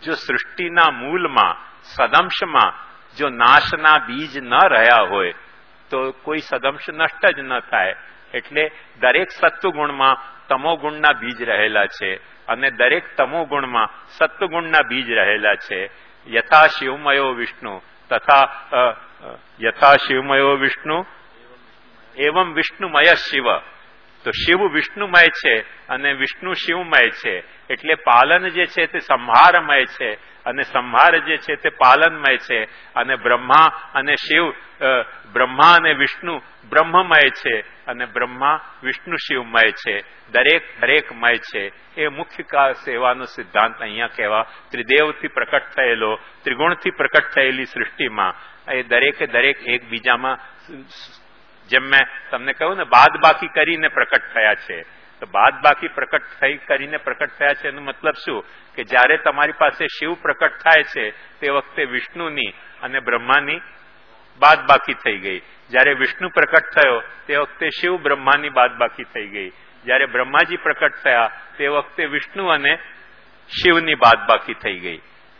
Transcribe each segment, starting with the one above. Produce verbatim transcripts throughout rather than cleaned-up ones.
જો સૃષ્ટિના મૂળમાં સદંશમાં જો નાશના બીજ ન રહ્યા હોય તો કોઈ સદંશ નષ્ટ જ ન થાય. એટલે દરેક સત્વગુણમાં તમોગુણના બીજ રહેલા છે અને દરેક તમોગુણમાં સત્વગુણના બીજ રહેલા છે. યથા શિવમયો વિષ્ણુ તથા યથા શિવમયો વિષ્ણુ એવમ વિષ્ણુમય શિવ. તો શિવ વિષ્ણુમય છે અને વિષ્ણુ શિવમય છે. એટલે પાલન જે છે તે સંહારમય છે અને સંહાર જે છે તે પાલનમય છે. અને બ્રહ્મા અને શિવ બ્રહ્મા અને વિષ્ણુ બ્રહ્મમય છે અને બ્રહ્મા વિષ્ણુ શિવમય છે. દરેક દરેકમય છે. એ મુખ્ય સેવાનો સિદ્ધાંત અહીંયા કહેવા ત્રિદેવથી પ્રકટ થયેલો, ત્રિગુણથી પ્રકટ થયેલી સૃષ્ટિમાં એ દરેકે દરેક એકબીજામાં, જેમ મેં તમને કહ્યું ને, બાદ બાકી કરીને પ્રકટ થયા છે. તો બાદ બાકી પ્રકટ થઈ કરીને પ્રકટ થયા છે એનો મતલબ શું? કે જ્યારે તમારી પાસે શિવ પ્રકટ થાય છે તે વખતે વિષ્ણુની અને બ્રહ્માની બાદ બાકી થઈ ગઈ. જ્યારે વિષ્ણુ પ્રકટ થયો તે વખતે શિવ બ્રહ્માની બાદ બાકી થઈ ગઈ. જ્યારે બ્રહ્માજી પ્રકટ થયા તે વખતે વિષ્ણુ અને શિવની બાદ બાકી થઈ ગઈ.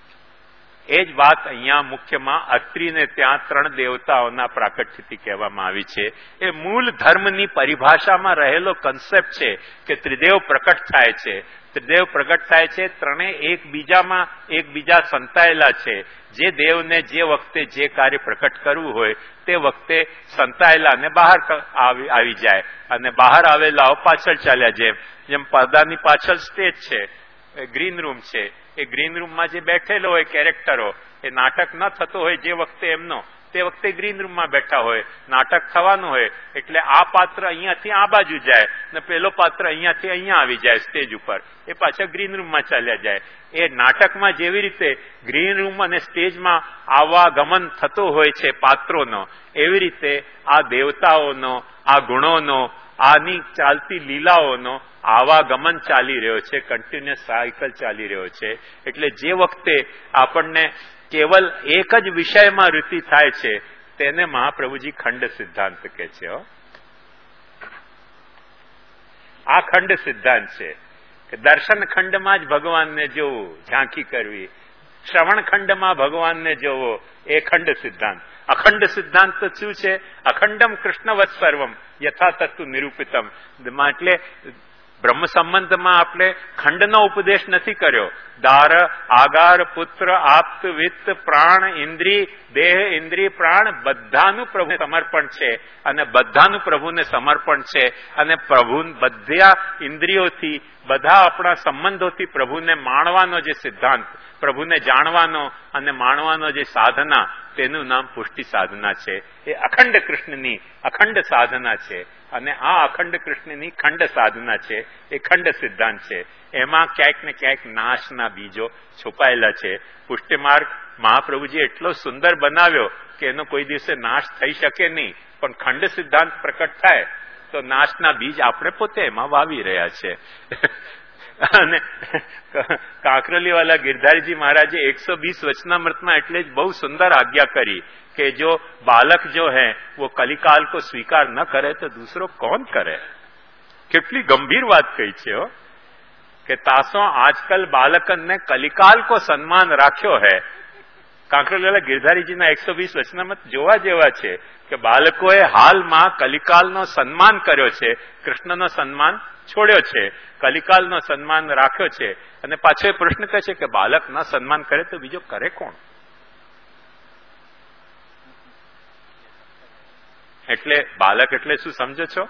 એ જ વાત અહીંયા મુખ્યમાં અત્રિને ત્યાં ત્રણ દેવતાઓના પ્રાકટ્યથી કહેવામાં આવી છે. એ મૂળ ધર્મની પરિભાષામાં રહેલો કન્સેપ્ટ છે કે ત્રિદેવ પ્રકટ થાય છે. ત્રિદેવ પ્રકટ થાય છે, ત્રણેય એકબીજામાં એકબીજા સંતાયેલા છે. જે દેવને જે વખતે જે કાર્ય પ્રકટ કરવું હોય તે વખતે સંતાયેલા અને બહાર આવી જાય અને બહાર આવેલાઓ પાછળ ચાલ્યા. જેમ જેમ પડદાની પાછળ સ્ટેજ છે, ગ્રીન રૂમ છે, એ ગ્રીન રૂમમાં જે બેઠેલો હોય કેરેક્ટરો, એ નાટક ન થતો હોય જે વખતે એમનો, તે વખતે ગ્રીન રૂમમાં બેઠા હોય. નાટક થવાનું હોય એટલે આ પાત્ર અહીંયાથી આ બાજુ જાય ને પેલો પાત્ર અહીંયાથી અહીંયા આવી જાય સ્ટેજ ઉપર, એ પાછા ગ્રીન રૂમમાં ચાલ્યા જાય. એ નાટકમાં જેવી રીતે ગ્રીન રૂમ અને સ્ટેજમાં આવાગમન થતો હોય છે પાત્રોનો, એવી રીતે આ દેવતાઓનો, આ ગુણોનો, આની ચાલતી લીલાઓનો આવાગમન ચાલી રહ્યો છે, કન્ટિન્યુઅસ સાયકલ ચાલી રહ્યો છે. એટલે જે વખતે આપણને કેવલ એક જ વિષયમાં રુચિ થાય છે તેને મહાપ્રભુજી ખંડ સિદ્ધાંત કહે છે. આ ખંડ સિદ્ધાંત છે કે દર્શન ખંડમાં જ ભગવાનને જોવું, ઝાંખી કરવી. શ્રવણ ખંડમાં ભગવાનને જોવો, એ ખંડ સિદ્ધાંત. અખંડ સિદ્ધાંત તો શું છે? અખંડમ કૃષ્ણવત સર્વમ યથા તત્વ નિરૂપિતમ. એટલે બ્રહ્મ સંબંધમાં આપણે ખંડનો ઉપદેશ નથી કર્યો. દાર, આગાર, પુત્ર, આપ્ત, વિત્ત, પ્રાણ, ઇન્દ્રિય, દેહ, ઇન્દ્રિય, પ્રાણ બધાનું પ્રભુ સમર્પણ છે અને બધાનું પ્રભુને સમર્પણ છે. અને પ્રભુ બધા ઇન્દ્રિયોથી, બધા આપણા સંબંધોથી પ્રભુને માણવાનો જે સિદ્ધાંત, પ્રભુને જાણવાનો અને માણવાનો જે સાધના, તેનું નામ પુષ્ટિ સાધના છે. એ અખંડ કૃષ્ણની અખંડ સાધના છે અને આ અખંડ કૃષ્ણની ખંડ સાધના છે. એ ખંડ સિદ્ધાંત છે. એમાં ક્યાંક ને ક્યાંક નાશના બીજો છુપાયેલા છે. પુષ્ટિ માર્ગ મહાપ્રભુજી એટલો સુંદર બનાવ્યો કે એનો કોઈ દિવસે નાશ થઈ શકે નહીં. પણ ખંડ સિદ્ધાંત પ્રકટ થાય તો નાશના બીજ આપણે પોતે એમાં વાવી રહ્યા છે. અને કાંકરોલીવાલા ગિરધારીજી મહારાજે એકસો बीस वचनामृतમાં એટલે જ બહુ સુંદર આજ્ઞા કરી કે જો બાલક जो है वो कलिकाल को स्वीकार न करे तो दूसरो कौन करे. કેટલી ગંભીર વાત કહી છે હો કે તાસો આજકાલ બાલકને કલિકાલ કો સન્માન રાખ્યો હૈ. કાંકરોલીવાલા ગિરધારીજીના એકસો बीस વચનામૃત જોવા જેવા છે કે બાળકોએ હાલમાં કલિકાલનો સન્માન કર્યો છે, કૃષ્ણનો સન્માન છોડ્યો છે, કલિકાલનો સન્માન રાખ્યો છે. અને પાછો એ પ્રશ્ન કહે છે કે બાળક ન સન્માન કરે તો બીજો કરે કોણ? એટલે બાળક એટલે શું સમજો છો?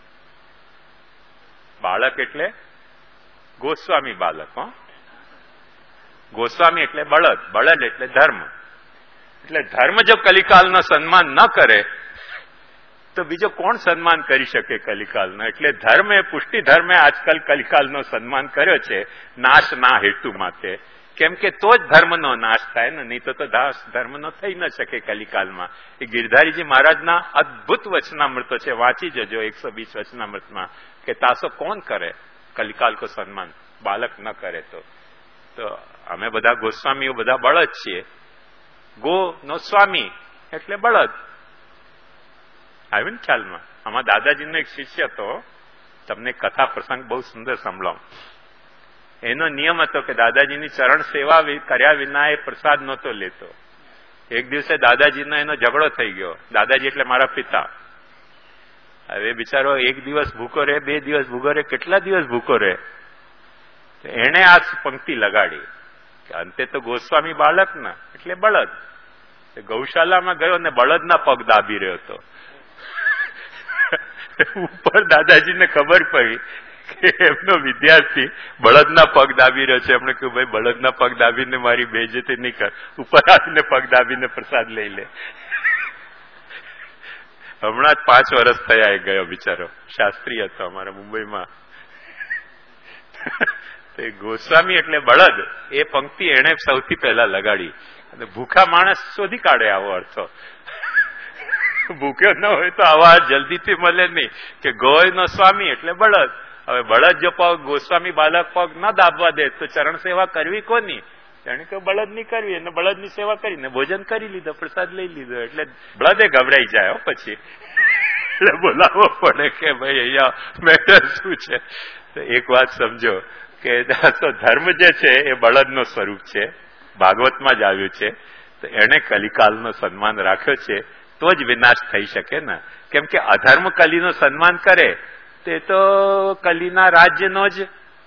બાળક એટલે ગોસ્વામી બાળક. હો, ગોસ્વામી એટલે બળદ, બળદ એટલે ધર્મ. એટલે ધર્મ જો કલિકાલનો સન્માન ન કરે તો બીજો કોણ સન્માન કરી શકે કલિકાલનો? એટલે ધર્મ એ પુષ્ટિ ધર્મે આજકાલ કલિકાલનો સન્માન કર્યો છે નાશના હેતુ માટે. કેમ કે તો જ ધર્મનો નાશ થાય ને, નહીં તો તો ધર્મનો થઈ ન શકે કલિકાલમાં. એ ગિરધારીજી મહારાજના અદભુત વચનામૃતો છે, વાંચી જજો એકસો बीस વચનામૃતમાં કે તાસો કોણ કરે કલિકાલ કો સન્માન, બાલક ન કરે તો. તો અમે બધા ગોસ્વામીઓ બધા બળદ છીએ. ગો નો સ્વામી એટલે બળદ. આવ્યું ને ખ્યાલમાં? આમાં દાદાજીનો એક શિષ્ય હતો, તમને કથા પ્રસંગ બહુ સુંદર સંભળાવું. એનો નિયમ હતો કે દાદાજીની ચરણ સેવા કર્યા વિના એ પ્રસાદ નહોતો લેતો. એક દિવસે દાદાજીનો એનો ઝઘડો થઈ ગયો. દાદાજી એટલે મારા પિતા. હવે બિચારો એક દિવસ ભૂખો રહે, બે દિવસ ભૂખો રહે, કેટલા દિવસ ભૂખો રહે. એને આ પંક્તિ લગાડી કે અંતે તો ગોસ્વામી બાળક ના એટલે બળદ. ગૌશાલામાં ગયો ને બળદના પગ દાબી રહ્યો હતો. ઉપર દાદાજીને ખબર પડી કે એમનો વિદ્યાર્થી બળદના પગ દાબી રહ્યો છે. એમણે કહ્યું, ભાઈ બળદના પગ દાબીને મારી બેઇજ્જતી નહીં કર, ઉપર આવીને પગ દાબીને પ્રસાદ લઈ લે. હમણાં જ પાંચ વર્ષ થયા એ ગયો બિચારો. શાસ્ત્રી હતો અમારા મુંબઈમાં. ગોસ્વામી એટલે બળદ એ પંક્તિ એને સૌથી પહેલા લગાડી. અને ભૂખા માણસ શોધી કાઢે આવો અર્થો. ભૂખ્યો ન હોય તો આવા જલ્દીથી મળે નહીં કે ગોય નો સ્વામી એટલે બળદ. હવે બળદ જો પગ ગોસ્વામી બાલક પગ ન દાબવા દે તો ચરણ સેવા કરવી કોની? એને કહ્યું બળદ ની કરવી. અને બળદ ની સેવા કરીને ભોજન કરી લીધો, પ્રસાદ લઈ લીધો. એટલે બળદે ગભરાઈ જાય પછી. એટલે બોલાવવો પડે કે ભાઈ અહીંયા મેટર શું છે. તો એક વાત સમજો કે ધર્મ જે છે એ બળદનો સ્વરૂપ છે. ભાગવતમાં જ આવ્યું છે. તો એને કલિકાલનો સન્માન રાખ્યો છે તો જ વિનાશ થઈ શકે ને. કેમ કે અધર્મ કલીનું સન્માન કરે તે તો કલીના રાજ્યનો જ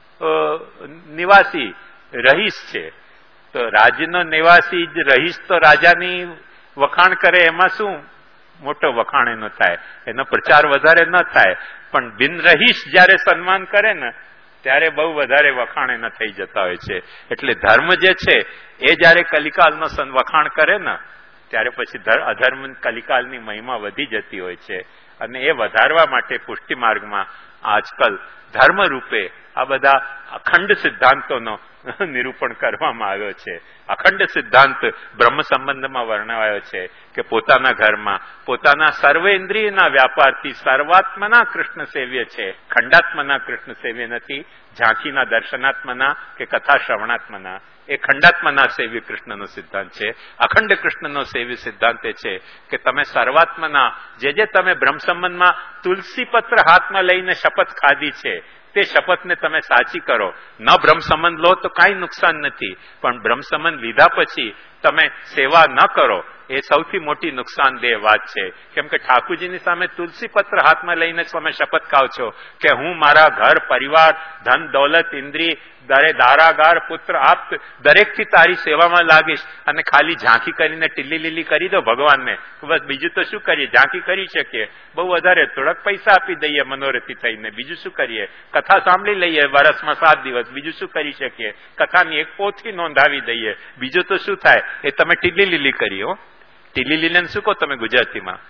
નિવાસી રહીશ છે. તો રાજ્યનો નિવાસી જ રહીશ તો રાજાની વખાણ કરે એમાં શું મોટો વખાણ એનો થાય, એનો પ્રચાર વધારે ન થાય. પણ બિન રહીશ જયારે સન્માન કરે ને ત્યારે બહુ વધારે વખાણ એના થઈ જતા હોય છે. એટલે ધર્મ જે છે એ જયારે કલિકાલનો વખાણ કરે ને ત્યારે પછી અધર્મ કલિકાલની મહિમા વધી જતી હોય છે. અને એ વધારવા માટે પુષ્ટિ માર્ગમાં આજકાલ ધર્મ રૂપે આ બધા અખંડ સિદ્ધાંતોનો નિરૂપણ કરવામાં આવ્યો છે. અખંડ સિદ્ધાંત બ્રહ્મ સંબંધમાં વર્ણવાયો છે કે પોતાના ઘરમાં પોતાના સર્વેન્દ્રિયના વ્યાપારથી સર્વાત્મના કૃષ્ણ સેવ્ય છે. ખંડાત્મના કૃષ્ણ સેવ્ય નથી, ઝાંખીના દર્શનાત્મના કે કથા શ્રવણાત્મના. એ ખંડાત્મના સેવ્ય કૃષ્ણનો સિદ્ધાંત છે. અખંડ કૃષ્ણનો સેવ્ય સિદ્ધાંત એ છે કે તમે સર્વાત્મના જે જે તમે બ્રહ્મ સંબંધમાં તુલસી પત્ર હાથમાં લઈને શપથ ખાધી છે તે શપથને તમે સાચી કરો. ન બ્રહ્મ સંબંધ લો તો કાંઈ નુકસાન નથી, પણ બ્રહ્મ સંબંધ લીધા પછી તમે સેવા ન કરો એ સૌથી મોટી નુકસાનદેહ વાત છે. કેમ કે ઠાકુરજીની સામે તુલસી પત્ર હાથમાં લઈને તમે શપથ ખાવ છો કે હું મારા ઘર પરિવાર ધન દોલત ઇન્દ્રિય દરે દારાગાર પુત્ર આપ્ત દરેકથી તારી સેવામાં લાગીશ. અને ખાલી ઝાંખી કરીને ટીલી લીલી કરી દો ભગવાનને, બસ બીજું તો શું કરીએ? ઝાંખી કરી શકીએ, બહુ વધારે થોડાક પૈસા આપી દઈએ મનોરથી થઈને, બીજું શું કરીએ? કથા સાંભળી લઈએ વર્ષમાં સાત દિવસ, બીજું શું કરી શકીએ? કથાની એક પોથી નોંધાવી દઈએ, બીજું તો શું થાય? એ તમે ટીલી લીલી કરી. હો, ટીલી લીલીને શું કહો તમે ગુજરાતીમાં?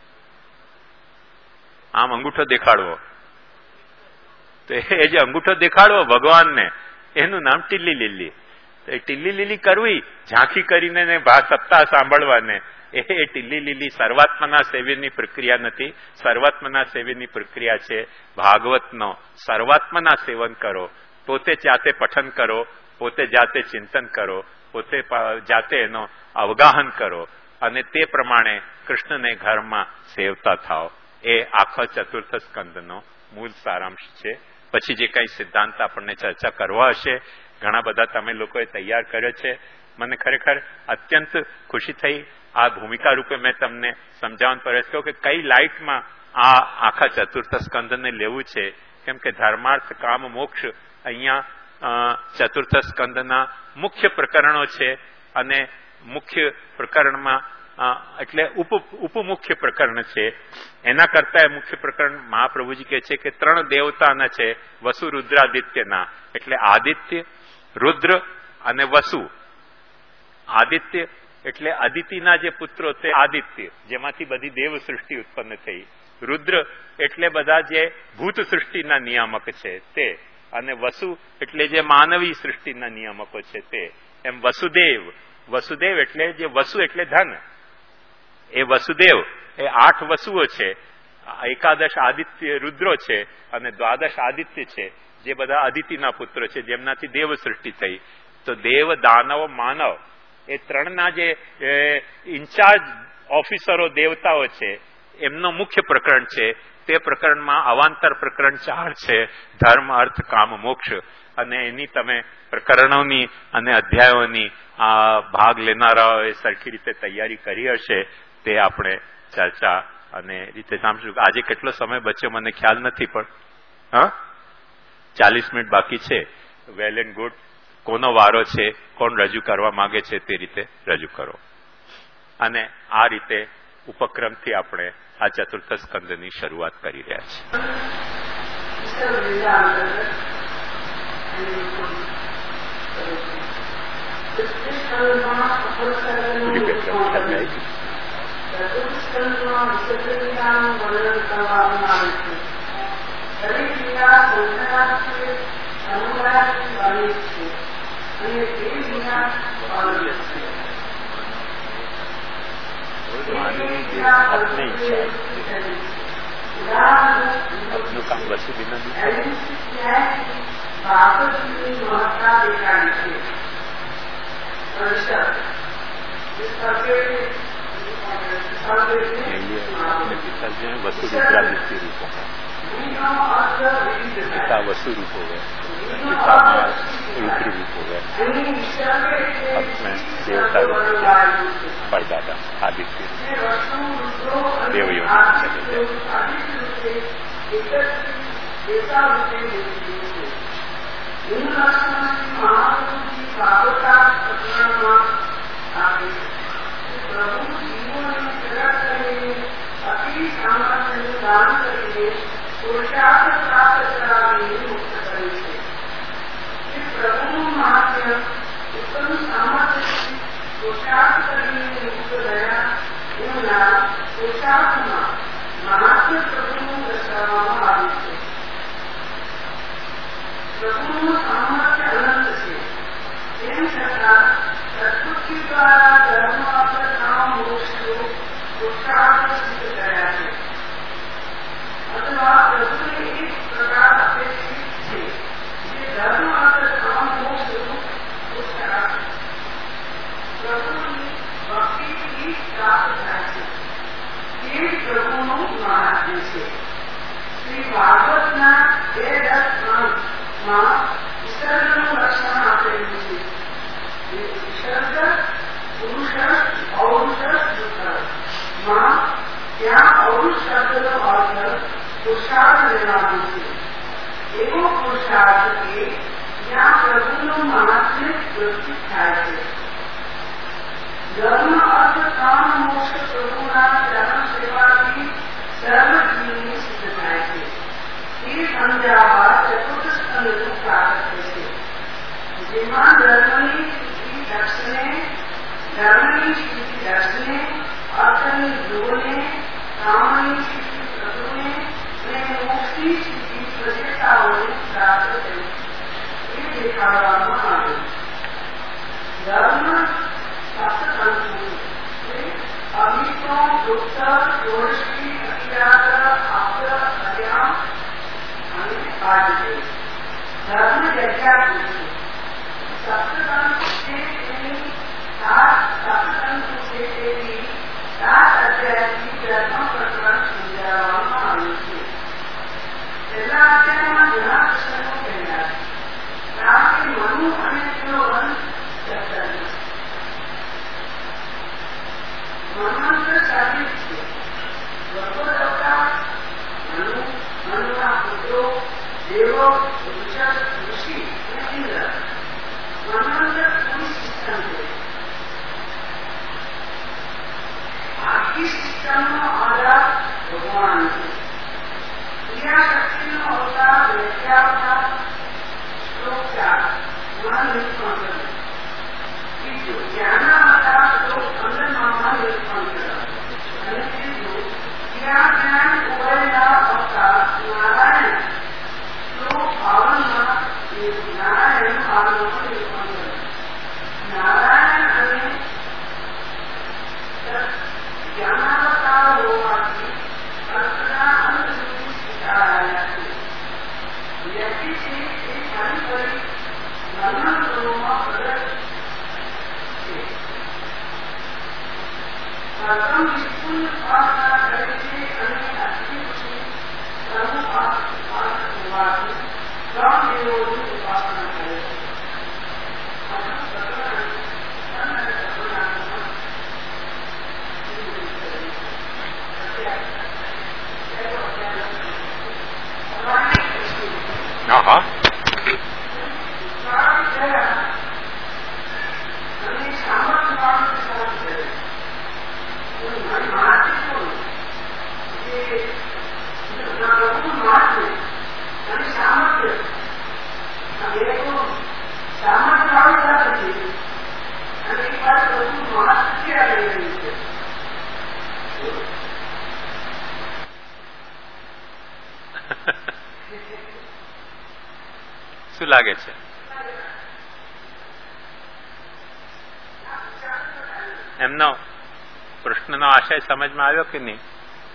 આમ અંગૂઠો દેખાડવો. તો એ જે અંગૂઠો દેખાડવો ભગવાનને એનું નામ ટીલી લીલી. એ ટીલી લીલી કરવી ઝાંખી કરીને સત્તા સાંભળવાને એ ટીલી લીલી સર્વાત્મના સેવ્યની પ્રક્રિયા નથી. સર્વાત્મના સેવ્યની પ્રક્રિયા છે ભાગવતનો સર્વાત્મના સેવન કરો, પોતે જાતે પઠન કરો, પોતે જાતે ચિંતન કરો, પોતે જાતે એનો અવગાહન કરો અને તે પ્રમાણે કૃષ્ણને ઘરમાં સેવતા થાઓ. એ આખો ચતુર્થ સ્કંદનો મૂળ સારાંશ છે. પછી જે કઈ સિદ્ધાંત આપણને ચર્ચા કરવા હશે ઘણા બધા તમે લોકોએ તૈયાર કર્યો છે. મને ખરેખર અત્યંત ખુશી થઈ. આ ભૂમિકા રૂપે મેં તમને સમજાવવાનો પ્રયાસ કર્યો કે કઈ લાઇટમાં આ આખા ચતુર્થ સ્કંદને લેવું છે. કેમ કે ધર્માર્થ કામ મોક્ષ અહીંયા ચતુર્થ સ્કંદના મુખ્ય પ્રકરણો છે અને મુખ્ય પ્રકરણમાં એટલે ઉપ ઉપમુખ્ય પ્રકરણ છે. એના કરતા મુખ્ય પ્રકરણ મહાપ્રભુજી કહે છે કે ત્રણ દેવતાના છે વસુ રુદ્રાદિત્યના. એટલે આદિત્ય, રુદ્ર અને વસુ. આદિત્ય એટલે અદિતિના જે પુત્રો તે આદિત્ય, જેમાંથી બધી દેવ સૃષ્ટિ ઉત્પન્ન થઈ. રુદ્ર એટલે બધા જે ભૂત સૃષ્ટિના નિયામક છે તે, અને વસુ એટલે જે માનવી સૃષ્ટિના નિયામકો છે તે. એમ વસુદેવ, વસુદેવ એટલે જે વસુ એટલે ધન. એ વસુદેવ એ આઠ વસુઓ છે, એકાદશ આદિત્ય રુદ્રો છે અને દ્વાદશ આદિત્ય છે જે બધા અદિતિના પુત્રો છે જેમનાથી દેવ સૃષ્ટિ થઈ. તો દેવ, દાનવ, માનવ એ ત્રણના જે ઇન્ચાર્જ ઓફિસરો દેવતાઓ છે એમનો મુખ્ય પ્રકરણ છે તે પ્રકરણમાં અવાંતર પ્રકરણ ચાર છે, ધર્મ અર્થ કામ મોક્ષ, અને એની તમે પ્રકરણોની અને અધ્યાયોની આ ભાગ લેનારાઓએ સરખી રીતે તૈયારી કરી હશે. તે આપણે ચર્ચા અને રીતે સાંભળશું. આજે કેટલો સમય બચ્યો મને ખ્યાલ નથી, પણ હા ચાલીસ મિનિટ બાકી છે. Well and good. કોનો વારો છે, કોણ રજૂ કરવા માંગે છે તે રીતે રજૂ કરો. અને આ રીતે ઉપક્રમથી આપણે આ ચતુર્થ સ્કંદની શરૂઆત કરી રહ્યા આપનું કામ વસુ વિનંતી वसु विद्रादित्य रूप है, पिता वसु रूप हो गए, पिता रुद्र रूप हो गए, अपने देवता रूप परदादा आदित्य देवयोनि અતિ સામર્થ્યનું દાન કરીને પુરુષાર્થ પ્રાપ્ત કરાવીને મુક્ત કરે છે. એ પ્રભુનું મહાત્મ્ય ઉત્તમ સામર્થ્યથી પુરુષાર્થ કરીને મુક્ત થયા એમના પુરુષાર્થમાં મહાત્મ્ય પ્રભુનું દર્શાવવામાં આવ્યું છે. પ્રભુનું સામર્થ્ય અનંત છે, તેમ છતાં પ્રકૃતિ દ્વારા ધર્મ અર્થ મોક્ષ પુરુષાર્થ સિદ્ધ કર્યા છે, અથવા પ્રભુને એક પ્રકાર અપેક્ષિત છે જે ધર્મ અર્થ કામ મોક્ષ પુરુષાર્થ પ્રભુની ભક્તિથી પ્રાપ્ત થાય છે. તે પ્રભુનું મહાત્મ્ય છે. શ્રી ભાગવતના બે દસ ત્રણમાં વિસર્ગનું લક્ષણ આપેલું છે. વિસર્ગ પુરુષ ઔરુષ માં ત્યાં ઔરુષ શબ્દનો અર્થ પુરુષાર્થ લેવાનો છે. એવો પુરુષાર્થ કે જ્યાં પ્રભુનું મહાત્મ્ય પ્રસ્તુત થાય છે. ધર્મ અર્થ કામ મોક્ષ પ્રભુના ચરણ સેવાથી સર્વ જીવની સિદ્ધ થાય છે. એ સમજાવવા ચતુર્થ સ્કંદનું પ્રાગટ્ય છે, જેમાં ધર્મની સ્થિતિ દક્ષને ધર્મની સ્થિતિ દક્ષને અર્થની ધ્રુવને કામની સ્થિતિ પ્રભુને અને મોક્ષની સ્થિતિ પ્રજેતાઓને પ્રાપ્ત થઈ એ દેખાડવામાં આવ્યું. ધર્મ સપ્તતંતુ અમિતો ગુપ્ત ષોડશી અતિરાત્ર આપ્ત હર્યામ અને પાઠ. ધર્મ જગ્યા પૂછ્યું. સપ્તતંતુ છે તેની સાત સપ્તતંતુ છે તેની સાત અધ્યાયથી ધર્મ પ્રકરણ સમજાવવામાં આવ્યું છે. પહેલા અધ્યાયમાં ઘણા પ્રશ્નો કહેલા છે, કારણ કે મનુ અને તેનો વંશ ચર્ચા છે. મન્વંતર સાબિત છે. વપોદવતા મનુ, મનુના પુત્રો દેવો, ઋષભ, ઋષિ અને ઇન્દ્ર. મન્વંતર પૂરી સિસ્ટમ છે. આખી સિસ્ટમનો આધાર ભગવાન છે. ક્રિયાશક્તિનો અવતાર વ્યાખ્યાવતાર શ્લોક ચાર માં નિરૂપણ કર્યું. બીજું જ્ઞાના અવતાર શ્લોક પંદરમાં નિરૂપણ કર્યું. અને ત્રીજું ક્રિયા જ્ઞાન ઉભયના અવતાર નારાયણ શ્લોક બાવનમાં નારાયણ બાવનમાં નિરૂપણ કર્યું. નારાયણ અને જ્ઞાનાવતાર હોવાથી અર્થના અંત સુધી સ્વીકારાયા છે. વ્યક્તિ છે એ ફરી ફરી મન્વંતરોમાં પ્રગટ છે. પ્રથમ વિષ્ણુની ઉપાસના કરે છે અને અતિ પછી ત્રણ દેવોની ઉપાસના કરે છે. હા શું લાગે છે? એમનો કૃષ્ણનો આશય સમજમાં આવ્યો કે નહીં?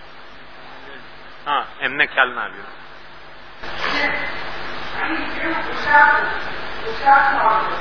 હા, એમને ખ્યાલ ના આવ્યો. અહીં કેવું પુરુષાર્થ પુરુષાર્થનો